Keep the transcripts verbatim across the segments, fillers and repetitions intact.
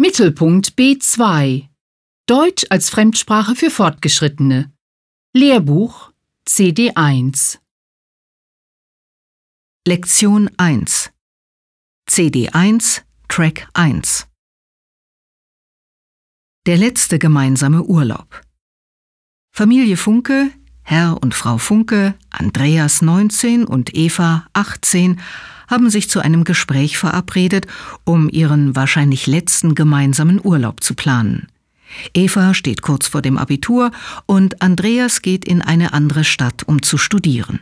Mittelpunkt B zwei. Deutsch als Fremdsprache für Fortgeschrittene. Lehrbuch C D eins. Lektion eins. C D eins, Track eins. Der letzte gemeinsame Urlaub. Familie Funke, Herr und Frau Funke, Andreas neunzehn und Eva achtzehn, haben sich zu einem Gespräch verabredet, um ihren wahrscheinlich letzten gemeinsamen Urlaub zu planen. Eva steht kurz vor dem Abitur und Andreas geht in eine andere Stadt, um zu studieren.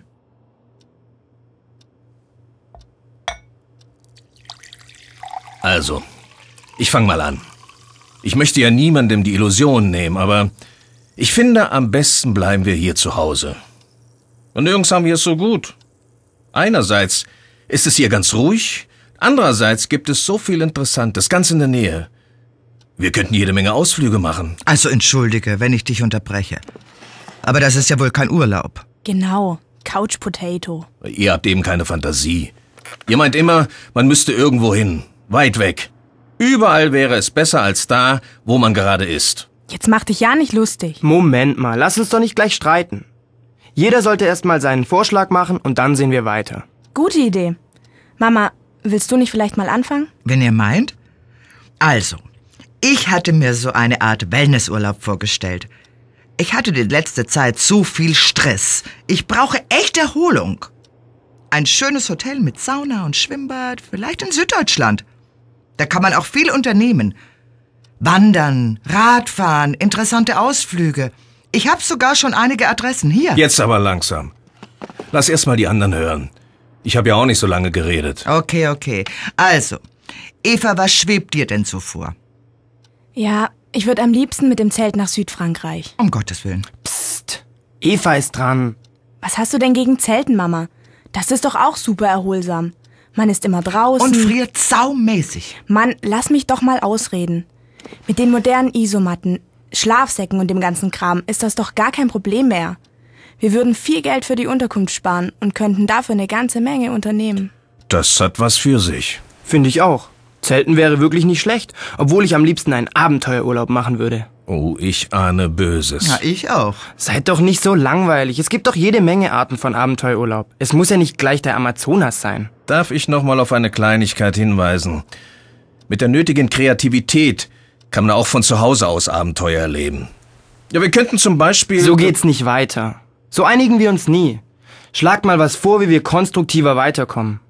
Also, ich fange mal an. Ich möchte ja niemandem die Illusion nehmen, aber ich finde, am besten bleiben wir hier zu Hause. Und nirgends haben wir es so gut. Einerseits ist es hier ganz ruhig, andererseits gibt es so viel Interessantes, ganz in der Nähe. Wir könnten jede Menge Ausflüge machen. Also entschuldige, wenn ich dich unterbreche. Aber das ist ja wohl kein Urlaub. Genau, Couch Potato. Ihr habt eben keine Fantasie. Ihr meint immer, man müsste irgendwo hin, weit weg. Überall wäre es besser als da, wo man gerade ist. Jetzt mach dich ja nicht lustig. Moment mal, lass uns doch nicht gleich streiten. Jeder sollte erst mal seinen Vorschlag machen und dann sehen wir weiter. Gute Idee. Mama, willst du nicht vielleicht mal anfangen? Wenn ihr meint? Also, ich hatte mir so eine Art Wellnessurlaub vorgestellt. Ich hatte die letzte Zeit so viel Stress. Ich brauche echt Erholung. Ein schönes Hotel mit Sauna und Schwimmbad, vielleicht in Süddeutschland. Da kann man auch viel unternehmen. Wandern, Radfahren, interessante Ausflüge. Ich habe sogar schon einige Adressen hier. Jetzt aber langsam. Lass erst mal die anderen hören. Ich habe ja auch nicht so lange geredet. Okay, okay. Also, Eva, was schwebt dir denn so vor? Ja, ich würde am liebsten mit dem Zelt nach Südfrankreich. Um Gottes Willen. Psst, Eva ist dran. Was hast du denn gegen Zelten, Mama? Das ist doch auch super erholsam. Man ist immer draußen. Und friert saumäßig. Mann, lass mich doch mal ausreden. Mit den modernen Isomatten, Schlafsäcken und dem ganzen Kram ist das doch gar kein Problem mehr. Wir würden viel Geld für die Unterkunft sparen und könnten dafür eine ganze Menge unternehmen. Das hat was für sich. Finde ich auch. Zelten wäre wirklich nicht schlecht, obwohl ich am liebsten einen Abenteuerurlaub machen würde. Oh, ich ahne Böses. Ja, ich auch. Seid doch nicht so langweilig. Es gibt doch jede Menge Arten von Abenteuerurlaub. Es muss ja nicht gleich der Amazonas sein. Darf ich noch mal auf eine Kleinigkeit hinweisen? Mit der nötigen Kreativität kann man auch von zu Hause aus Abenteuer erleben. Ja, wir könnten zum Beispiel... So geht's nicht weiter. So einigen wir uns nie. Schlagt mal was vor, wie wir konstruktiver weiterkommen.